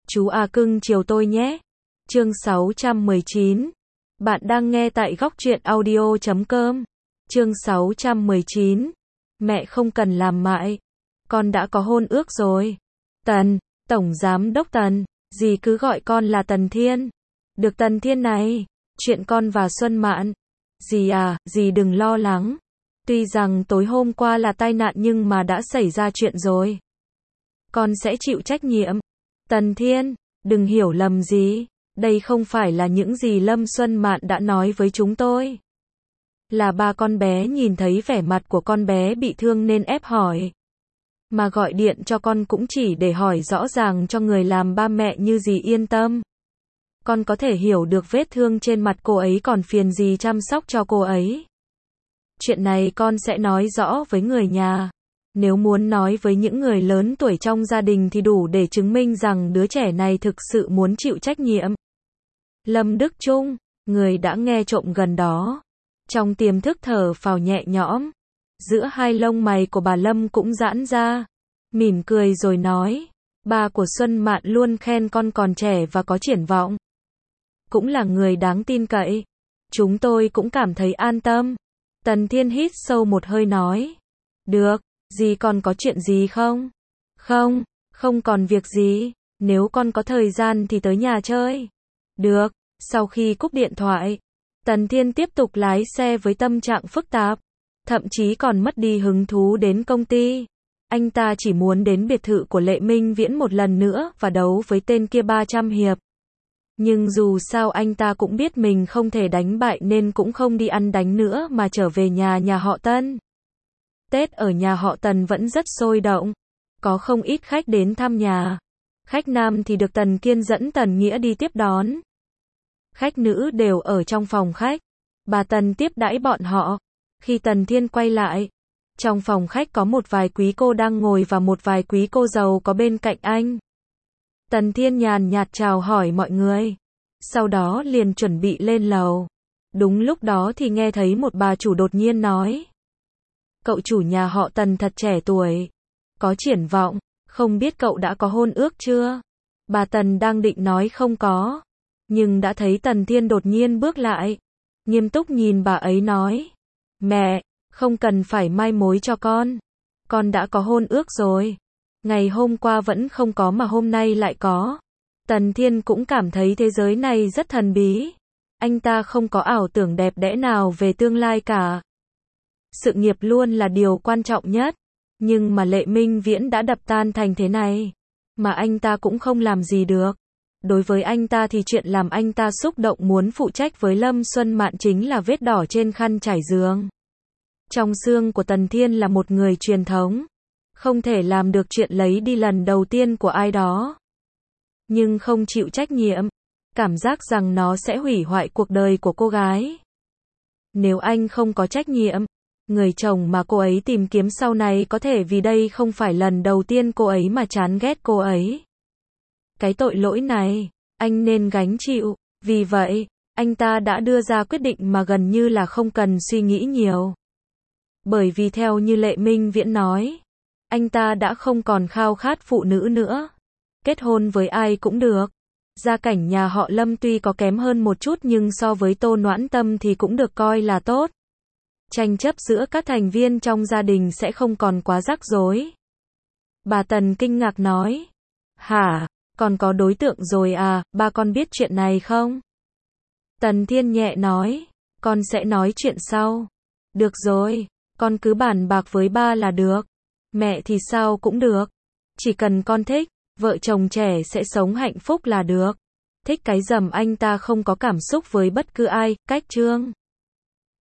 Chú A cưng chiều tôi nhé. Chương 619. Bạn đang nghe tại góc truyện audio.com. Chương 619. Mẹ không cần làm mãi. Con đã có hôn ước rồi. Tần, Tổng Giám Đốc Tần, dì cứ gọi con là Tần Thiên. Được Tần Thiên này, chuyện con và Xuân Mạn. Dì à, dì đừng lo lắng. Tuy rằng tối hôm qua là tai nạn nhưng mà đã xảy ra chuyện rồi. Con sẽ chịu trách nhiệm. Tần Thiên, đừng hiểu lầm gì. Đây không phải là những gì Lâm Xuân Mạn đã nói với chúng tôi. Là ba con bé nhìn thấy vẻ mặt của con bé bị thương nên ép hỏi. Mà gọi điện cho con cũng chỉ để hỏi rõ ràng cho người làm ba mẹ như dì yên tâm. Con có thể hiểu được vết thương trên mặt cô ấy còn phiền dì chăm sóc cho cô ấy. Chuyện này con sẽ nói rõ với người nhà. Nếu muốn nói với những người lớn tuổi trong gia đình thì đủ để chứng minh rằng đứa trẻ này thực sự muốn chịu trách nhiệm. Lâm Đức Trung, người đã nghe trộm gần đó, trong tiềm thức thở phào nhẹ nhõm. Giữa hai lông mày của bà Lâm cũng giãn ra, mỉm cười rồi nói, ba của Xuân Mạn luôn khen con còn trẻ và có triển vọng. Cũng là người đáng tin cậy. Chúng tôi cũng cảm thấy an tâm. Tần Thiên hít sâu một hơi nói, được, dì còn có chuyện gì không? Không, không còn việc gì, nếu con có thời gian thì tới nhà chơi. Được, sau khi cúp điện thoại, Tần Thiên tiếp tục lái xe với tâm trạng phức tạp, thậm chí còn mất đi hứng thú đến công ty. Anh ta chỉ muốn đến biệt thự của Lệ Minh Viễn một lần nữa và đấu với tên kia 300 hiệp. Nhưng dù sao anh ta cũng biết mình không thể đánh bại nên cũng không đi ăn đánh nữa mà trở về nhà họ Tân. Tết ở nhà họ Tần vẫn rất sôi động, có không ít khách đến thăm nhà. Khách nam thì được Tần Kiên dẫn Tần Nghĩa đi tiếp đón. Khách nữ đều ở trong phòng khách. Bà Tần tiếp đãi bọn họ. Khi Tần Thiên quay lại, trong phòng khách có một vài quý cô đang ngồi và một vài quý cô giàu có bên cạnh anh. Tần Thiên nhàn nhạt chào hỏi mọi người, sau đó liền chuẩn bị lên lầu. Đúng lúc đó thì nghe thấy một bà chủ đột nhiên nói, cậu chủ nhà họ Tần thật trẻ tuổi, có triển vọng, không biết cậu đã có hôn ước chưa? Bà Tần đang định nói không có, nhưng đã thấy Tần Thiên đột nhiên bước lại, nghiêm túc nhìn bà ấy nói, mẹ, không cần phải mai mối cho con đã có hôn ước rồi. Ngày hôm qua vẫn không có mà hôm nay lại có. Tần Thiên cũng cảm thấy thế giới này rất thần bí. Anh ta không có ảo tưởng đẹp đẽ nào về tương lai cả. Sự nghiệp luôn là điều quan trọng nhất. Nhưng mà Lệ Minh Viễn đã đập tan thành thế này, mà anh ta cũng không làm gì được. Đối với anh ta thì chuyện làm anh ta xúc động muốn phụ trách với Lâm Xuân Mạn chính là vết đỏ trên khăn trải giường. Trong xương của Tần Thiên là một người truyền thống, không thể làm được chuyện lấy đi lần đầu tiên của ai đó. Nhưng không chịu trách nhiệm, cảm giác rằng nó sẽ hủy hoại cuộc đời của cô gái. Nếu anh không có trách nhiệm, người chồng mà cô ấy tìm kiếm sau này có thể vì đây không phải lần đầu tiên cô ấy mà chán ghét cô ấy. Cái tội lỗi này, anh nên gánh chịu. Vì vậy, anh ta đã đưa ra quyết định mà gần như là không cần suy nghĩ nhiều. Bởi vì theo như Lệ Minh Viễn nói, anh ta đã không còn khao khát phụ nữ nữa. Kết hôn với ai cũng được. Gia cảnh nhà họ Lâm tuy có kém hơn một chút nhưng so với Tô Noãn Tâm thì cũng được coi là tốt. Tranh chấp giữa các thành viên trong gia đình sẽ không còn quá rắc rối. Bà Tần kinh ngạc nói, hả, còn có đối tượng rồi à, ba con biết chuyện này không? Tần Thiên nhẹ nói, con sẽ nói chuyện sau. Được rồi, con cứ bàn bạc với ba là được. Mẹ thì sao cũng được. Chỉ cần con thích, vợ chồng trẻ sẽ sống hạnh phúc là được. Thích cái dầm anh ta không có cảm xúc với bất cứ ai, cách Trương.